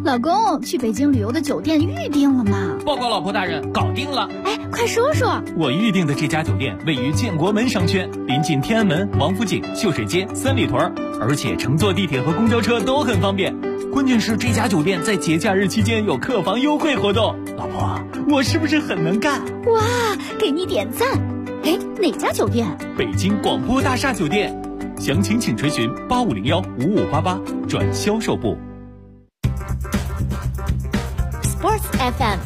老公，去北京旅游的酒店预定了吗？ 报告老婆大人，搞定了。 哎，快说说。 我预定的这家酒店位于建国门商圈，临近天安门、王府井、秀水街、三里屯，而且乘坐地铁和公交车都很方便。关键是这家酒店在节假日期间有客房优惠活动。老婆，我是不是很能干？ 哇，给你点赞。哎，哪家酒店？ 北京广播大厦酒店。详情请垂询8501-5588转销售部。 Sports FM，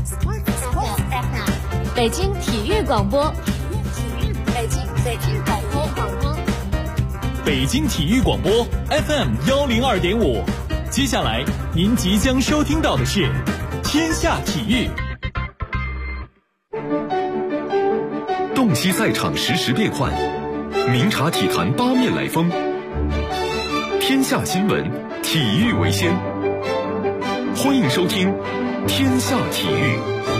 北京体育广播，北京广播， 北京体育广播 FM102.5。接下来您即将收听到的是《天下体育》。 洞悉赛场实时变幻，明察体坛八面来风。天下新闻，体育为先。欢迎收听天下体育。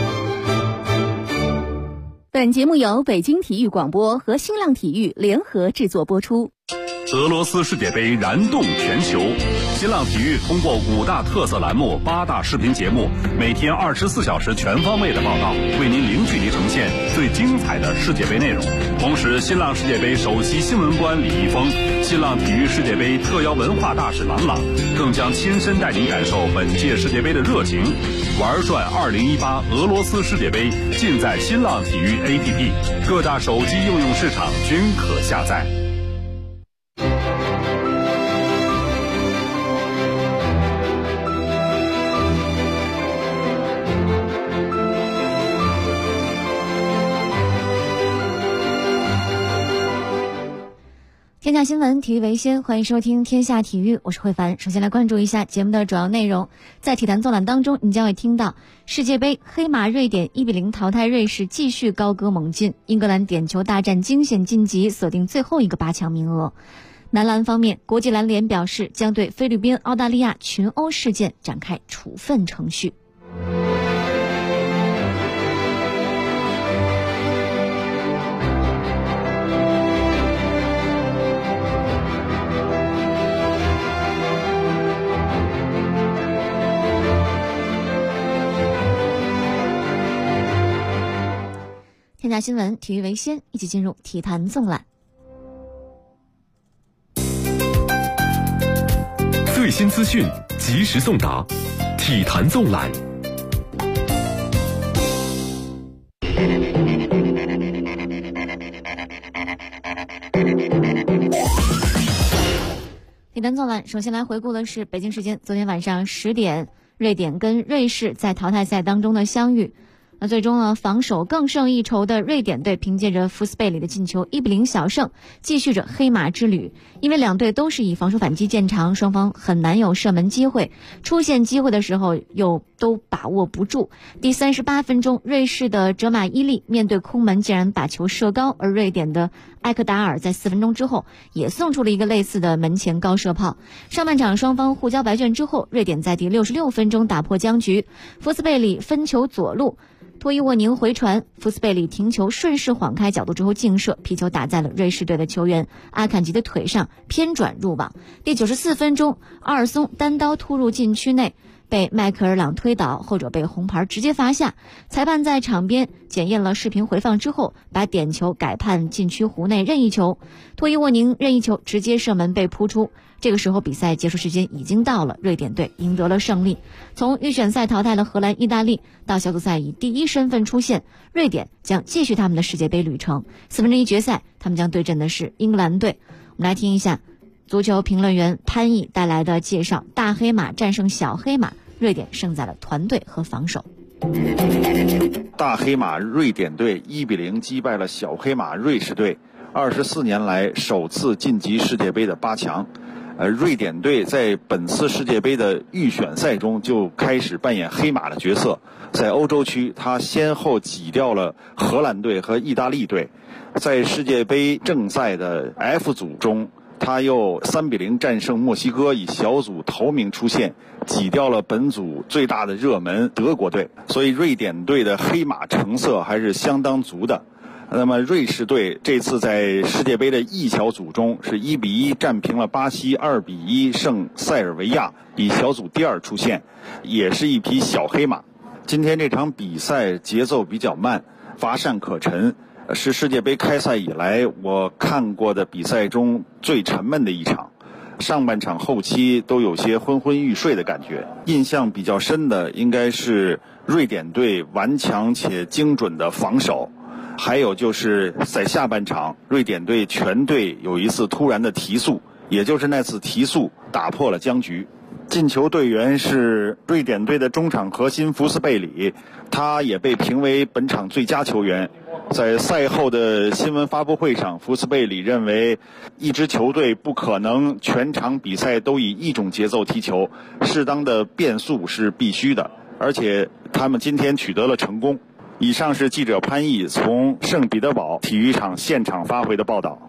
本节目由北京体育广播和新浪体育联合制作播出。 俄罗斯世界杯燃动全球，新浪体育通过5大特色栏目、8大视频节目，每天24小时全方位的报道，为您零距离呈现最精彩的世界杯内容。同时，新浪世界杯首席新闻官李易峰、新浪体育世界杯特邀文化大使郎朗，更将亲身带您感受本届世界杯的热情。玩转2018俄罗斯世界杯，尽在新浪体育 APP， 各大手机应用市场均可下载。 天下新闻，体育为先，欢迎收听天下体育，我是慧凡。首先来关注一下节目的主要内容。在体坛纵览当中，你将会听到世界杯黑马瑞典1-0淘汰瑞士，继续高歌猛进；英格兰点球大战惊险晋级，锁定最后一个8强名额。男篮方面，国际篮联表示将对菲律宾、澳大利亚群殴事件展开处分程序。天下新闻，体育为先，一起进入体坛纵览。 最新资讯，及时送达，体坛纵览。 体坛纵览，首先来回顾的是北京时间昨天晚上10点，瑞典跟瑞士在淘汰赛当中的相遇。那最终呢，防守更胜一筹的瑞典队凭借着福斯贝里的进球1-0小胜，继续着黑马之旅。因为两队都是以防守反击见长，双方很难有射门机会，出现机会的时候又都把握不住。第38分钟，瑞士的哲马伊利面对空门竟然把球射高，而瑞典的埃克达尔在4分钟之后也送出了一个类似的门前高射炮。上半场双方互交白卷之后，瑞典在第66分钟打破僵局，福斯贝里分球左路，托伊沃宁回传，福斯贝里停球顺势晃开角度之后劲射，皮球打在了瑞士队的球员阿坎吉的腿上，偏转入网。第94分钟，阿尔松单刀突入禁区内，被迈克尔朗推倒，后者被红牌直接罚下。裁判在场边检验了视频回放之后，把点球改判禁区弧内任意球，托伊沃宁任意球直接射门被扑出。这个时候比赛结束时间已经到了，瑞典队赢得了胜利。从预选赛淘汰了荷兰、意大利，到小组赛以第一身份出现，瑞典将继续他们的世界杯旅程。1/4决赛，他们将对阵的是英格兰队。我们来听一下足球评论员潘毅带来的介绍：大黑马战胜小黑马，瑞典胜在了团队和防守。 大黑马瑞典队1-0击败了小黑马瑞士队，24年来首次晋级世界杯的8强。瑞典队在本次世界杯的预选赛中就开始扮演黑马的角色，在欧洲区他先后挤掉了荷兰队和意大利队，在世界杯正赛的 F 组中，他又3-0战胜墨西哥，以小组头名出现，挤掉了本组最大的热门德国队，所以瑞典队的黑马成色还是相当足的。 那么瑞士队这次在世界杯的 E 小组中是1-1战平了巴西，2-1胜塞尔维亚，以小组第2出现，也是一匹小黑马。今天这场比赛节奏比较慢，乏善可陈，是世界杯开赛以来我看过的比赛中最沉闷的一场。上半场后期都有些昏昏欲睡的感觉。印象比较深的应该是瑞典队顽强且精准的防守，还有就是在下半场瑞典队全队有一次突然的提速，也就是那次提速打破了僵局。进球队员是瑞典队的中场核心福斯贝里，他也被评为本场最佳球员。在赛后的新闻发布会上，福斯贝里认为一支球队不可能全场比赛都以一种节奏踢球，适当的变速是必须的，而且他们今天取得了成功。以上是记者潘毅从圣彼得堡体育场现场发回的报道。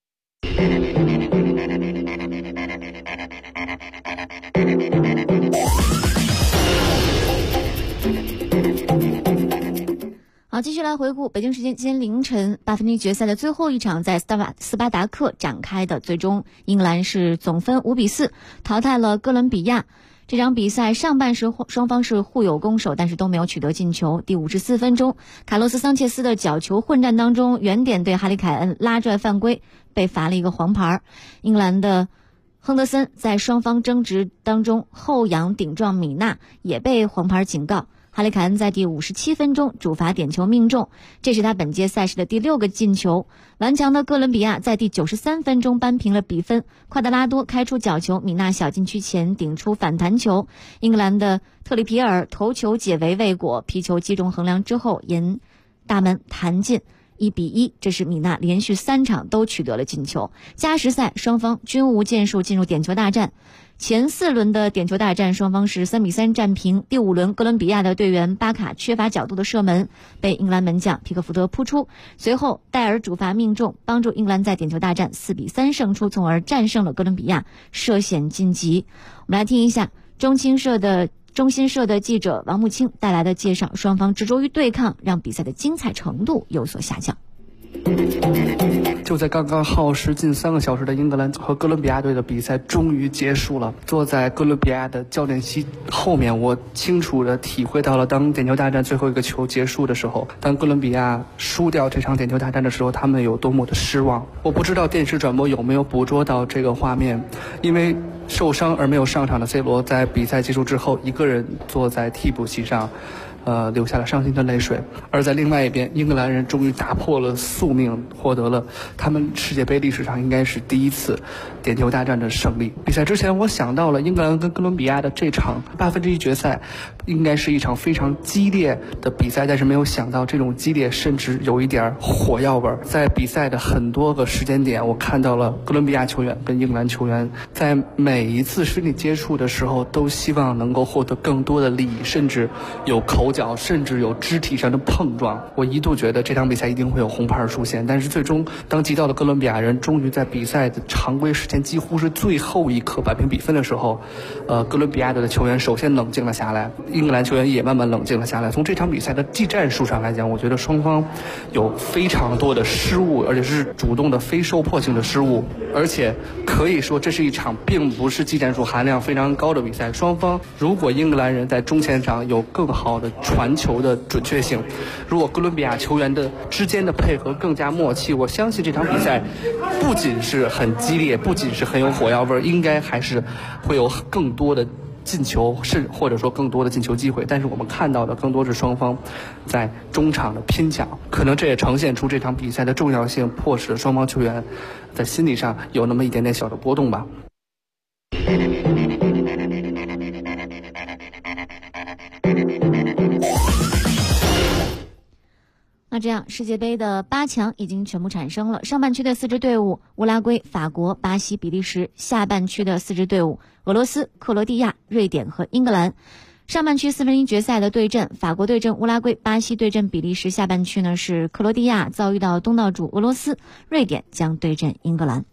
好，继续来回顾北京时间今天凌晨8分之一决赛的最后一场在斯巴达克展开的，最终英格兰是总分5-4淘汰了哥伦比亚。这场比赛上半时双方是互有攻守，但是都没有取得进球。第54分钟，卡洛斯·桑切斯的角球混战当中，原点队哈里凯恩拉拽犯规，被罚了一个黄牌。英格兰的亨德森在双方争执当中后仰顶撞米纳，也被黄牌警告。哈里凯恩在第57分钟主罚点球命中，这是他本届赛事的第6个进球。顽强的哥伦比亚在第93分钟扳平了比分，夸德拉多开出角球，米纳小禁区前顶出反弹球，英格兰的特里皮尔头球解围未果，皮球击中横梁之后沿大门弹进，1-1，这是米纳连续3场都取得了进球。加时赛双方均无建树，进入点球大战。前4轮的点球大战双方是3-3战平。第5轮哥伦比亚的队员巴卡缺乏角度的射门被英格兰门将皮克福德扑出，随后戴尔主罚命中，帮助英格兰在点球大战4-3胜出，从而战胜了哥伦比亚，涉险晋级。我们来听一下中新社的记者王木清带来的介绍，双方执着于对抗，让比赛的精彩程度有所下降。 就在刚刚耗时近3个小时的英格兰和哥伦比亚队的比赛终于结束了。坐在哥伦比亚的教练席后面，我清楚地体会到了当点球大战最后一个球结束的时候，当哥伦比亚输掉这场点球大战的时候，他们有多么的失望。我不知道电视转播有没有捕捉到这个画面，因为受伤而没有上场的 C 罗在比赛结束之后一个人坐在替补席上流下了伤心的泪水。而在另外一边，英格兰人终于打破了宿命，获得了他们世界杯历史上应该是第一次点球大战的胜利。比赛之前我想到了英格兰跟哥伦比亚的这场8分之一决赛应该是一场非常激烈的比赛，但是没有想到这种激烈甚至有一点火药味。在比赛的很多个时间点，我看到了哥伦比亚球员跟英格兰球员在每一次身体接触的时候都希望能够获得更多的利益，甚至有口角，甚至有肢体上的碰撞。我一度觉得这场比赛一定会有红牌出现，但是最终当击到的哥伦比亚人终于在比赛的常规时间几乎是最后一刻扳平比分的时候，哥伦比亚队的球员首先冷静了下来，英格兰球员也慢慢冷静了下来。从这场比赛的技战术上来讲，我觉得双方有非常多的失误，而且是主动的非受迫性的失误，而且可以说这是一场并不是技战术含量非常高的比赛。双方如果英格兰人在中前场有更好的传球的准确性，如果哥伦比亚球员的之间的配合更加默契，我相信这场比赛不仅是很激烈，不仅是很有火药味，应该还是会有更多的进球，或者说更多的进球机会。但是我们看到的更多是双方在中场的拼抢，可能这也呈现出这场比赛的重要性，迫使双方球员在心理上有那么一点点小的波动吧。 那这样世界杯的8强已经全部产生了。上半区的4支队伍乌拉圭、法国、巴西、比利时，下半区的4支队伍俄罗斯、克罗地亚、瑞典和英格兰。上半区4分之一决赛的对阵，法国对阵乌拉圭，巴西对阵比利时，下半区呢是克罗地亚遭遇到东道主俄罗斯，瑞典将对阵英格兰。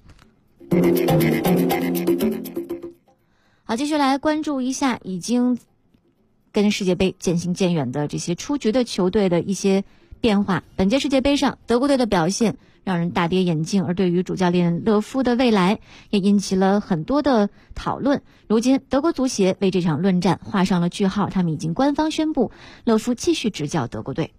好，继续来关注一下已经跟世界杯渐行渐远的这些出局的球队的一些变化。本届世界杯上，德国队的表现让人大跌眼镜，而对于主教练勒夫的未来也引起了很多的讨论。如今，德国足协为这场论战画上了句号，他们已经官方宣布勒夫继续执教德国队。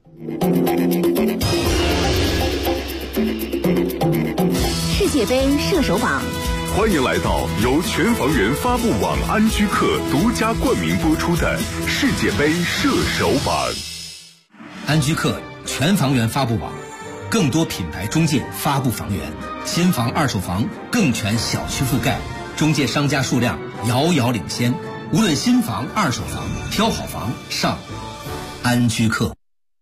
世界杯射手榜， 欢迎来到由全房源发布网安居客独家冠名播出的世界杯射手榜。 安居客全房源发布网，更多品牌中介发布房源，新房二手房更全小区覆盖，中介商家数量遥遥领先，无论新房二手房，挑好房上安居客。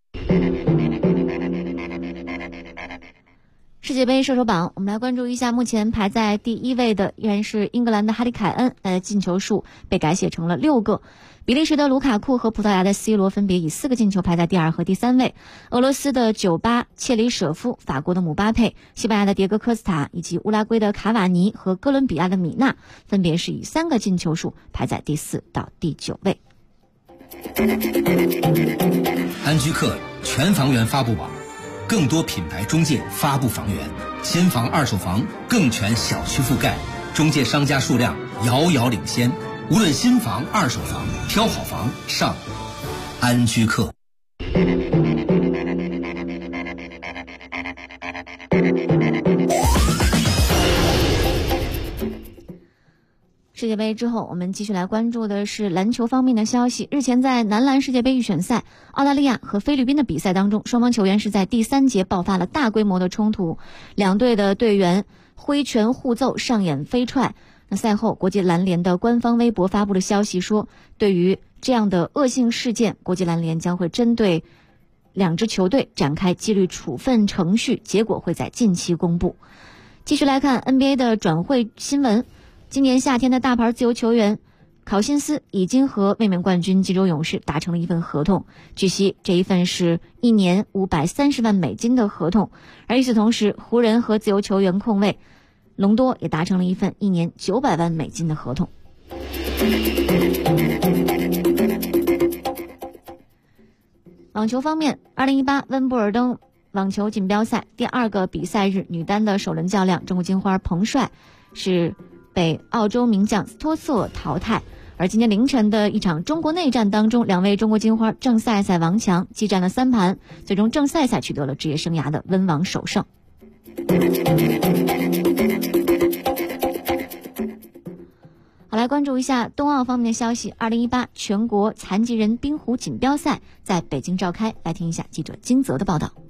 世界杯射手榜，我们来关注一下目前排在第1位的依然是英格兰的哈里凯恩，他的进球数被改写成了6个。比利时的卢卡库和葡萄牙的 C 罗分别以4个进球排在第2和第3位。俄罗斯的酒吧切里舍夫、法国的姆巴佩、西班牙的迭戈科斯塔以及乌拉圭的卡瓦尼和哥伦比亚的米纳分别是以3个进球数排在第4到第9位。 安居客全房源发布网，更多品牌中介发布房源，新房二手房更全小区覆盖，中介商家数量遥遥领先，无论新房二手房，挑好房上安居客。 世界杯之后，我们继续来关注的是篮球方面的消息。日前在男篮世界杯预选赛，澳大利亚和菲律宾的比赛当中，双方球员是在第3节爆发了大规模的冲突，两队的队员挥拳互揍，上演飞踹。那赛后，国际篮联的官方微博发布了消息说，对于这样的恶性事件，国际篮联将会针对两支球队展开纪律处分程序，结果会在近期公布。继续来看 NBA 的转会新闻。今年夏天的大牌自由球员考辛斯已经和卫冕冠军金州勇士达成了一份合同，据悉这一份是1年530万美金的合同。而与此同时，湖人和自由球员控卫隆多也达成了一份1年900万美金的合同。网球方面，2018温布尔登网球锦标赛第2个比赛日，女单的首轮较量，中国金花彭帅是被澳洲名将斯托瑟淘汰。而今天凌晨的一场中国内战当中，两位中国金花郑赛赛、王强激战了3盘，最终郑赛赛取得了职业生涯的温网首胜。好，来关注一下冬奥方面的消息。2018全国残疾人冰壶锦标赛在北京召开，来听一下记者金泽的报道。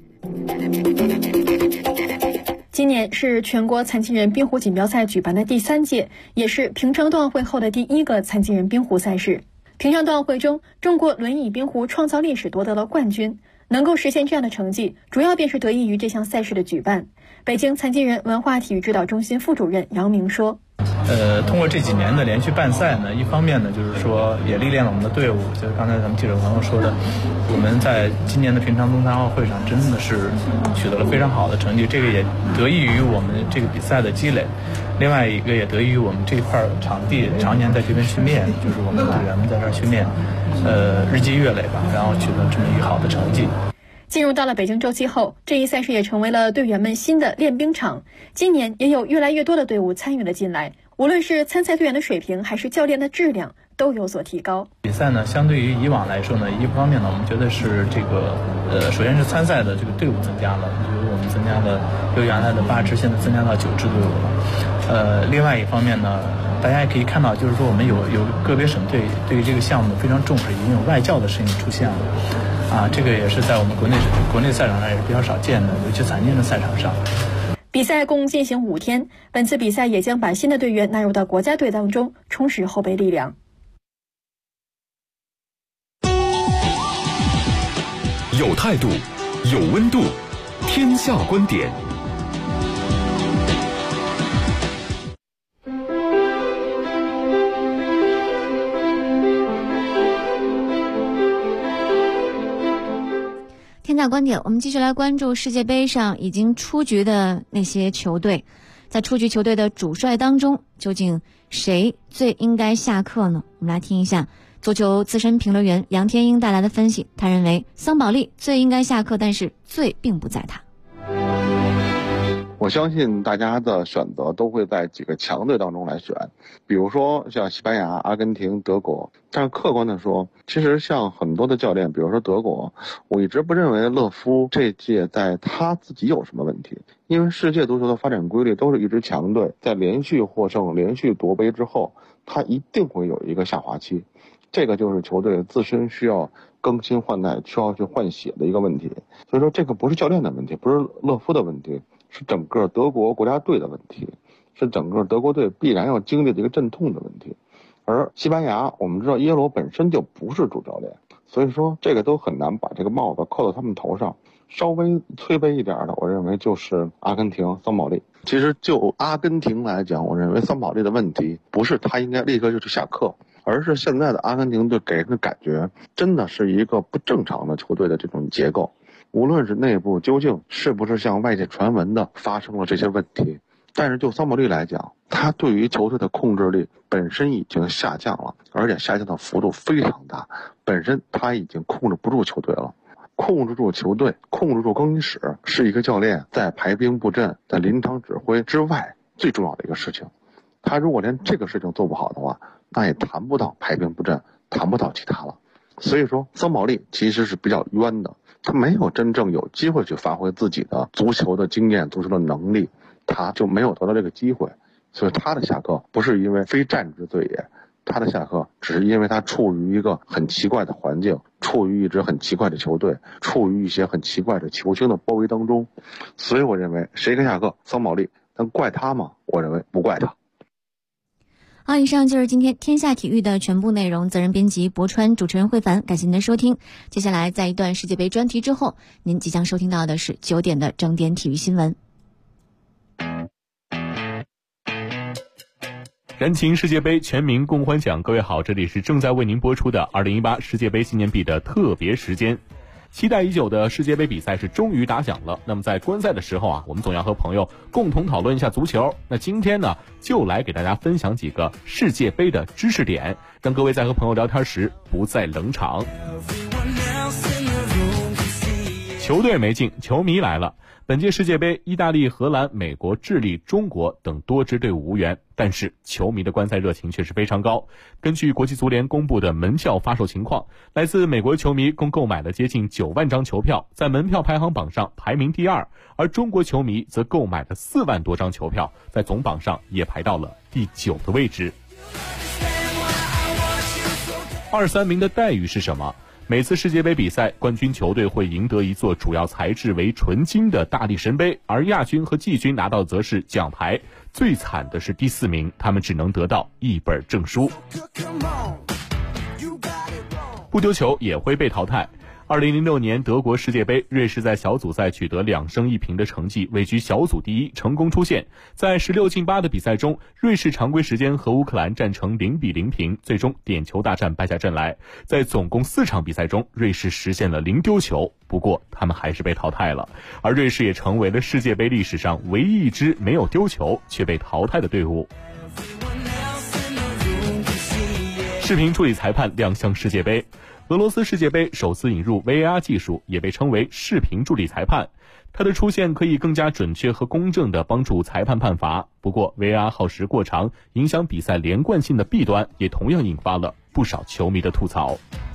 今年是全国残疾人冰壶锦标赛举办的第3届，也是平昌冬奥会后的第1个残疾人冰壶赛事。平昌冬奥会中，中国轮椅冰壶创造历史夺得了冠军。能够实现这样的成绩，主要便是得益于这项赛事的举办。北京残疾人文化体育指导中心副主任杨明说： 通过这几年的连续办赛呢，一方面呢，就是说也历练了我们的队伍，就是刚才咱们记者朋友说的，我们在今年的平昌冬残奥会上真的是取得了非常好的成绩，这个也得益于我们这个比赛的积累。另外一个也得益于我们这块场地常年在这边训练，就是我们队员们在这儿训练，日积月累吧，然后取得这么一个好的成绩。 进入到了北京周期后，这一赛事也成为了队员们新的练兵场。今年也有越来越多的队伍参与了进来，无论是参赛队员的水平还是教练的质量都有所提高。 比赛呢，相对于以往来说呢，一方面呢，我们觉得是这个首先是参赛的这个队伍增加了，比如我们增加了由原来的8支，现在增加到9支队伍了。另外一方面呢，大家也可以看到，就是说我们有个别省队对于这个项目非常重视，已经有外教的身影出现了。这个也是在我们国内赛场上也是比较少见的，尤其残疾人的赛场上。 比赛共进行5天，本次比赛也将把新的队员纳入到国家队当中，充实后备力量。 有态度，有温度，天下观点。 天下观点，我们继续来关注世界杯上已经出局的那些球队。 在出局球队的主帅当中，究竟谁最应该下课呢？我们来听一下足球资深评论员杨天英带来的分析。他认为桑保利最应该下课，但是罪并不在他。 我相信大家的选择都会在几个强队当中来选，比如说像西班牙、阿根廷、德国。但是客观的说，其实像很多的教练，比如说德国，我一直不认为勒夫这届在他自己有什么问题，因为世界足球的发展规律都是一支强队在连续获胜、连续夺杯之后，他一定会有一个下滑期，这个就是球队自身需要更新换代、需要去换血的一个问题。所以说这个不是教练的问题，不是勒夫的问题，是整个德国国家队的问题，是整个德国队必然要经历的一个阵痛的问题。而西班牙，我们知道耶罗本身就不是主教练，所以说这个都很难把这个帽子扣到他们头上。稍微推杯一点的，我认为就是阿根廷桑保利。其实就阿根廷来讲，我认为桑保利的问题不是他应该立刻就去下课，而是现在的阿根廷队给人的感觉真的是一个不正常的球队的这种结构。无论是内部究竟是不是像外界传闻的发生了这些问题，但是就桑保利来讲，他对于球队的控制力本身已经下降了，而且下降的幅度非常大，本身他已经控制不住球队了。控制住球队，控制住更衣室，是一个教练在排兵布阵、在临场指挥之外最重要的一个事情。他如果连这个事情做不好的话，那也谈不到排兵布阵，谈不到其他了。所以说桑保利其实是比较冤的，他没有真正有机会去发挥自己的足球的经验、足球的能力，他就没有得到这个机会。所以他的下课不是因为非战之罪也，他的下课只是因为他处于一个很奇怪的环境，处于一支很奇怪的球队，处于一些很奇怪的球星的包围当中。所以我认为谁该下课，桑保利，但怪他吗？我认为不怪他。 好，以上就是今天天下体育的全部内容。责任编辑博川，主持人慧凡，感谢您的收听。接下来在一段世界杯专题之后，您即将收听到的是9点的整点体育新闻。 燃情世界杯，全民共欢享。各位好，这里是正在为您播出的2018世界杯纪念币的特别时间。期待已久的世界杯比赛是终于打响了。那么在观赛的时候啊，我们总要和朋友共同讨论一下足球。那今天呢，就来给大家分享几个世界杯的知识点，让各位在和朋友聊天时不再冷场。球队没进，球迷来了。本届世界杯，意大利、荷兰、美国、智利、中国等多支队伍无缘，但是球迷的观赛热情却是非常高。根据国际足联公布的门票发售情况，来自美国球迷共购买了接近9万张球票，在门票排行榜上排名第2，而中国球迷则购买了4万多张球票，在总榜上也排到了第9的位置。2、3名的待遇是什么？每次世界杯比赛，冠军球队会赢得一座主要材质为纯金的大力神杯，而亚军和季军拿到则是奖牌。最惨的是第4名，他们只能得到一本证书。不丢球也会被淘汰。2006年德国世界杯，瑞士在小组赛取得2胜1平的成绩，位居小组第1，成功出线。在16进8的比赛中，瑞士常规时间和乌克兰战成0-0平，最终点球大战败下阵来。在总共4场比赛中，瑞士实现了0丢球，不过他们还是被淘汰了。而瑞士也成为了世界杯历史上唯一一支没有丢球却被淘汰的队伍。视频处理裁判亮相世界杯。俄罗斯世界杯首次引入 VAR 技术，也被称为视频助理裁判。它的出现可以更加准确和公正地帮助裁判判罚。不过 VAR 耗时过长，影响比赛连贯性的弊端也同样引发了不少球迷的吐槽。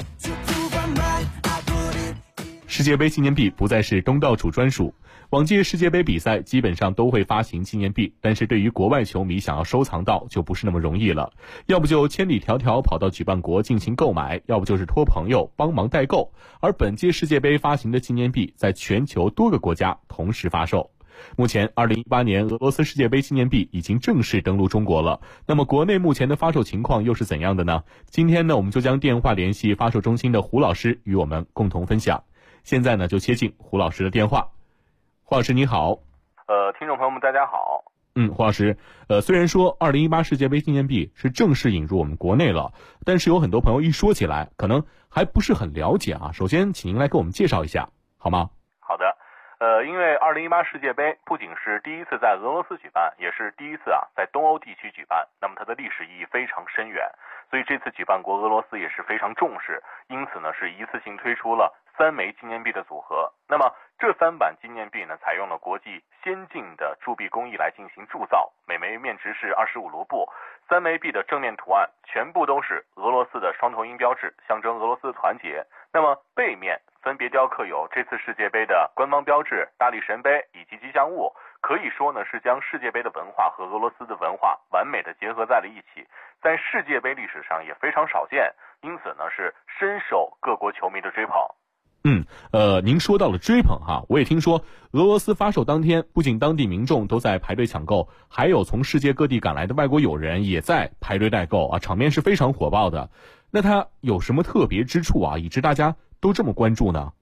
世界杯纪念币不再是东道主专属。往届世界杯比赛基本上都会发行纪念币，但是对于国外球迷想要收藏到就不是那么容易了，要不就千里迢迢跑到举办国进行购买，要不就是托朋友帮忙代购。而本届世界杯发行的纪念币在全球多个国家同时发售。目前2018年俄罗斯世界杯纪念币已经正式登陆中国了，那么国内目前的发售情况又是怎样的呢？今天呢，我们就将电话联系发售中心的胡老师与我们共同分享。现在呢，就接进胡老师的电话。胡老师你好。 听众朋友们大家好。 胡老师，虽然说2018世界杯纪念币是正式引入我们国内了，但是有很多朋友一说起来可能还不是很了解啊。首先请您来给我们介绍一下好吗？ 好的。 因为2018世界杯不仅是第一次在俄罗斯举办，也是第一次在东欧地区举办，那么它的历史意义非常深远，所以这次举办国俄罗斯也是非常重视，因此呢是一次性推出了3枚纪念币的组合。那么这3版纪念币呢，采用了国际先进的铸币工艺来进行铸造，每枚面值是25卢布，3枚币的正面图案全部都是俄罗斯的双头鹰标志，象征俄罗斯的团结。那么背面分别雕刻有这次世界杯的官方标志、大力神杯以及吉祥物，可以说呢是将世界杯的文化和俄罗斯的文化完美的结合在了一起，在世界杯历史上也非常少见，因此呢是深受各国球迷的追捧。 您说到了追捧哈，我也听说俄罗斯发售当天，不仅当地民众都在排队抢购，还有从世界各地赶来的外国友人也在排队代购啊，场面是非常火爆的。那它有什么特别之处啊，以致大家都这么关注呢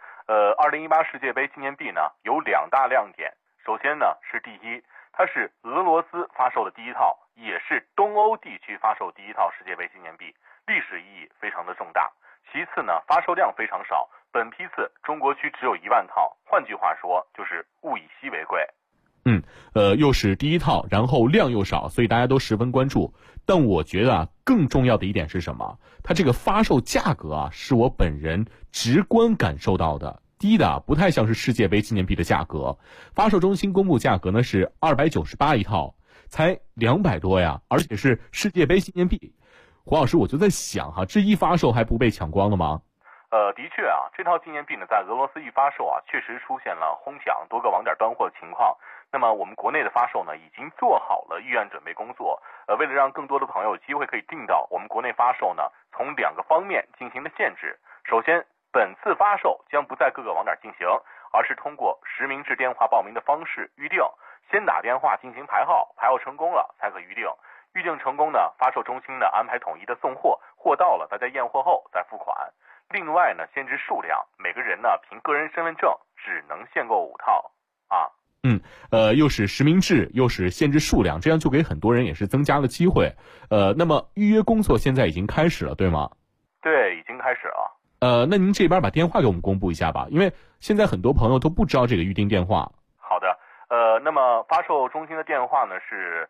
？2018世界杯纪念币呢有2大亮点，首先呢是第一，它是俄罗斯发售的第一套，也是东欧地区发售第一套世界杯纪念币，历史意义非常的重大。其次呢，发售量非常少，本批次中国区只有1万套，换句话说就是物以稀为贵。 又是第一套，然后量又少，所以大家都十分关注。但我觉得更重要的一点是什么？它这个发售价格是我本人直观感受到的，低的不太像是世界杯纪念币的价格。发售中心公布价格呢是298一套，才200多呀，而且是世界杯纪念币。胡老师，我就在想这一发售还不被抢光了吗？ 的确这套纪念币呢，在俄罗斯一发售确实出现了哄抢、多个网点断货的情况。那么我们国内的发售呢，已经做好了预案准备工作。为了让更多的朋友有机会可以订到，我们国内发售呢，从2个方面进行了限制。首先，本次发售将不在各个网点进行，而是通过实名制电话报名的方式预定，先打电话进行排号，排号成功了才可预定。预定成功呢，发售中心呢安排统一的送货，货到了大家验货后再付款。另外呢，限制数量，每个人呢凭个人身份证只能限购5套又是实名制，又是限制数量，这样就给很多人也是增加了机会。那么预约工作现在已经开始了，对吗？ 对，已经开始了。 那您这边把电话给我们公布一下吧，因为现在很多朋友都不知道这个预订电话。 好的，那么发售中心的电话呢是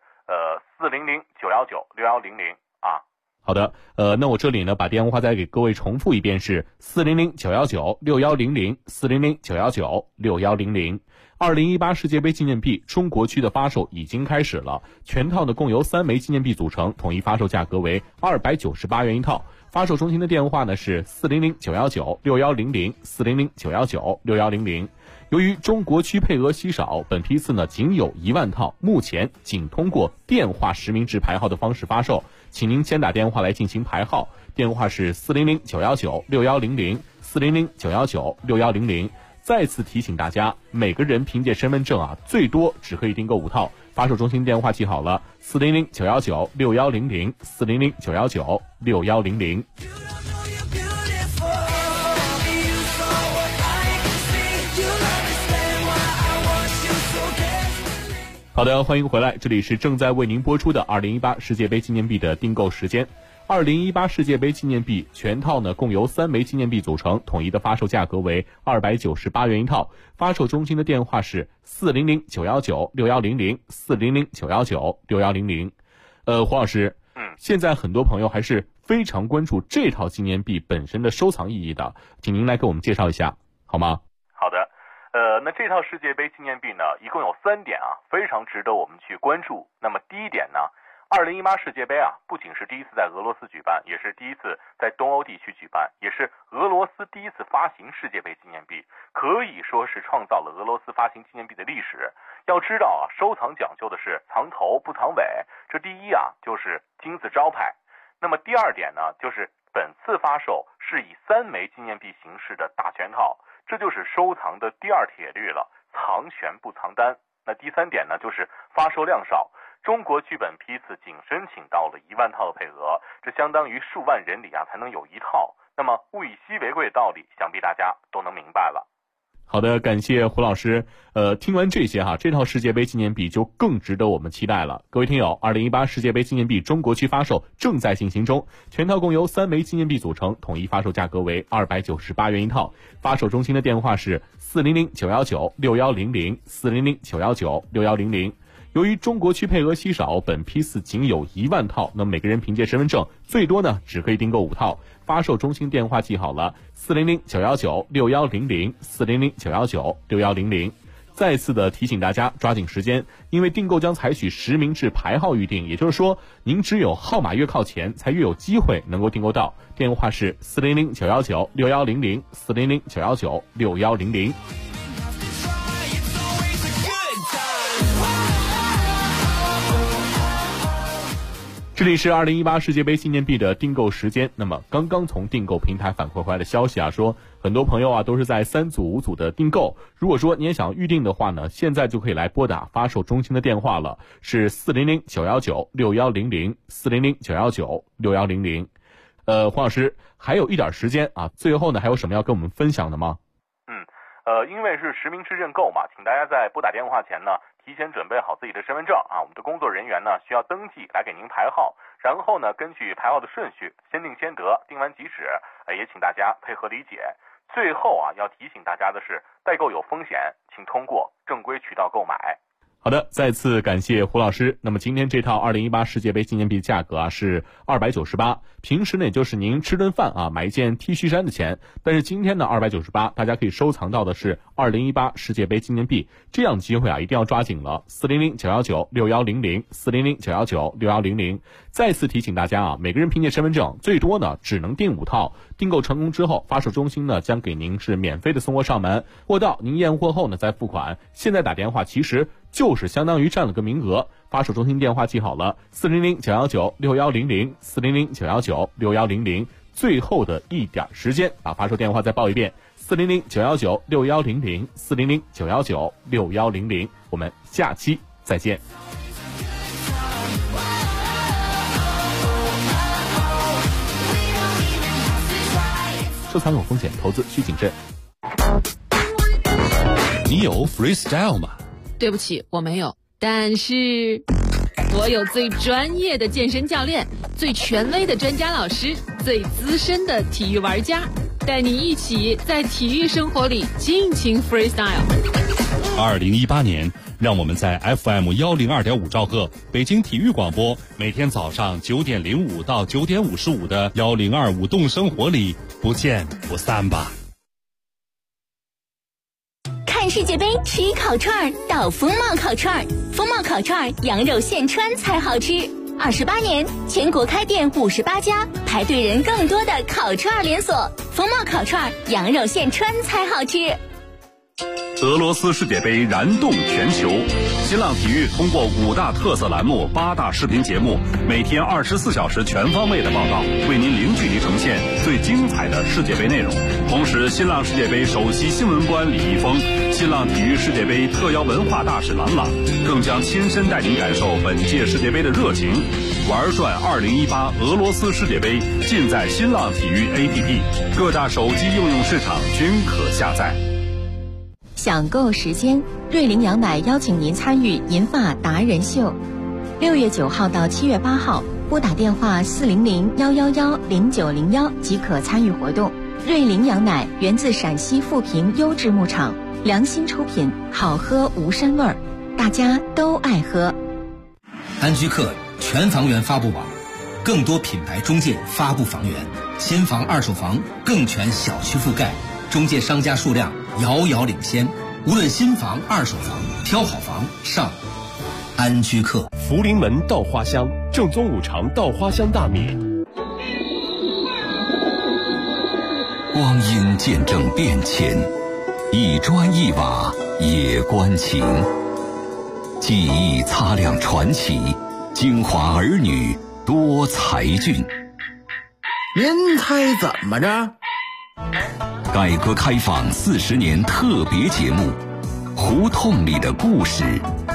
400-919-6100 好的，那我这里呢把电话再给各位重复一遍，是400-919-6100 400-919-6100。2018世界杯纪念币中国区的发售已经开始了，全套呢共由3枚纪念币组成，统一发售价格为298元一套。发售中心的电话呢是400-919-6100 400-919-6100。由于中国区配额稀少，本批次呢仅有1万套，目前仅通过电话实名制排号的方式发售，请您先打电话来进行排号，电话是400-919-6100 400-919-6100。再次提醒大家，每个人凭借身份证最多只可以订购5套。发售中心电话记好了，400-919-6100 400-919-6100。好的，欢迎回来，这里是正在为您播出的2018世界杯纪念币的订购时间。2018世界杯纪念币全套呢共由3枚纪念币组成，统一的发售价格为298元一套。发售中心的电话是400-919-6100 400-919-6100。胡老师，现在很多朋友还是非常关注这套纪念币本身的收藏意义的，请您来给我们介绍一下好吗？ 好的，那这套世界杯纪念币呢，一共有3点非常值得我们去关注。那么第一点呢，2018世界杯不仅是第一次在俄罗斯举办，也是第一次在东欧地区举办，也是俄罗斯第一次发行世界杯纪念币，可以说是创造了俄罗斯发行纪念币的历史。要知道收藏讲究的是藏头不藏尾，这第一就是金字招牌。那么第二点呢，就是本次发售是以3枚纪念币形式的大全套，这就是收藏的第2铁律了，藏全不藏单。那第3点呢，就是发售量少。中国区本批次仅申请到了1万套的配额，这相当于数万人里才能有1套。那么物以稀为贵的道理，想必大家都能明白了。 好的，感谢胡老师。听完这些这套世界杯纪念币就更值得我们期待了。各位听友，2018世界杯纪念币中国区发售正在进行中，全套共由3枚纪念币组成，统一发售价格为298元一套。发售中心的电话是400-919-6100 400-919-6100。由于中国区配额稀少，本批次仅有1万套，那么每个人凭借身份证最多呢只可以订购5套。发售中心电话记好了，400-919-6100 400-919-6100。再次的提醒大家抓紧时间，因为订购将采取实名制排号预订，也就是说您只有号码越靠前才越有机会能够订购到。电话是400-919-6100 400-919-6100。这里是2018世界杯纪念币的订购时间。那么刚刚从订购平台反馈回来的消息说很多朋友都是在3组5组的订购。如果说你也想预定的话呢，现在就可以来拨打发售中心的电话了，是400-919-6100 400-919-6100。黄老师还有一点时间最后呢还有什么要跟我们分享的吗？ 因为是实名制认购嘛，请大家在拨打电话前呢提前准备好自己的身份证我们的工作人员呢需要登记来给您排号，然后呢根据排号的顺序先定先得，定完即止，也请大家配合理解。最后要提醒大家的是，代购有风险，请通过正规渠道购买。 好的，再次感谢胡老师。那么今天这套2018世界杯纪念币价格是298，平时呢也就是您吃顿饭买一件 T 恤衫的钱，但是今天呢298，大家可以收藏到的是2018世界杯纪念币，这样机会一定要抓紧了。400-919-6100 400-919-6100。再次提醒大家每个人凭借身份证最多呢只能订5套，订购成功之后，发售中心呢将给您是免费的送货上门，货到您验货后呢再付款。现在打电话其实就是相当于占了个名额。发售中心电话记好了，400-919-6100 400-919-6100。最后的一点时间发售电话再报一遍，400-919-6100 400-919-6100。我们下期再见。收藏有风险，投资需谨慎。 你有 freestyle 吗？ 对不起，我没有，但是我有最专业的健身教练，最权威的专家老师，最资深的体育玩家，带你一起在体育生活里尽情 freestyle。 2018年，让我们在 FM 102.5兆赫北京体育广播，每天早上9点05到9点55的102舞动生活里不见不散吧。 看世界杯吃烤串到风貌烤串，风貌烤串羊肉现穿才好吃。28年，全国开店58家，排队人更多的烤串连锁。风貌烤串羊肉现穿才好吃。 俄罗斯世界杯燃动全球，新浪体育通过5大特色栏目、8大视频节目，每天24小时全方位的报道，为您零距离呈现最精彩的世界杯内容。同时，新浪世界杯首席新闻官李易峰、新浪体育世界杯特邀文化大使郎朗，更将亲身带您感受本届世界杯的热情。玩转2018俄罗斯世界杯，尽在新浪体育 APP， 各大手机应用市场均可下载。 享购时间，瑞麟羊奶邀请您参与银发达人秀，6月9号到7月8号，拨打电话400-111-0901即可参与活动。瑞麟羊奶源自陕西富平优质牧场，良心出品，好喝无膻味儿，大家都爱喝。 安居客全房源发布网，更多品牌中介发布房源，新房二手房更全小区覆盖，中介商家数量遥遥领先，无论新房二手房，挑好房上安居客。 福临门稻花香，正宗五常稻花香大米。 光阴见证变迁，一砖一瓦也关情。记忆擦亮传奇，京华儿女多才俊。 您猜怎么着？ 改革开放40年特别节目《胡同里的故事》，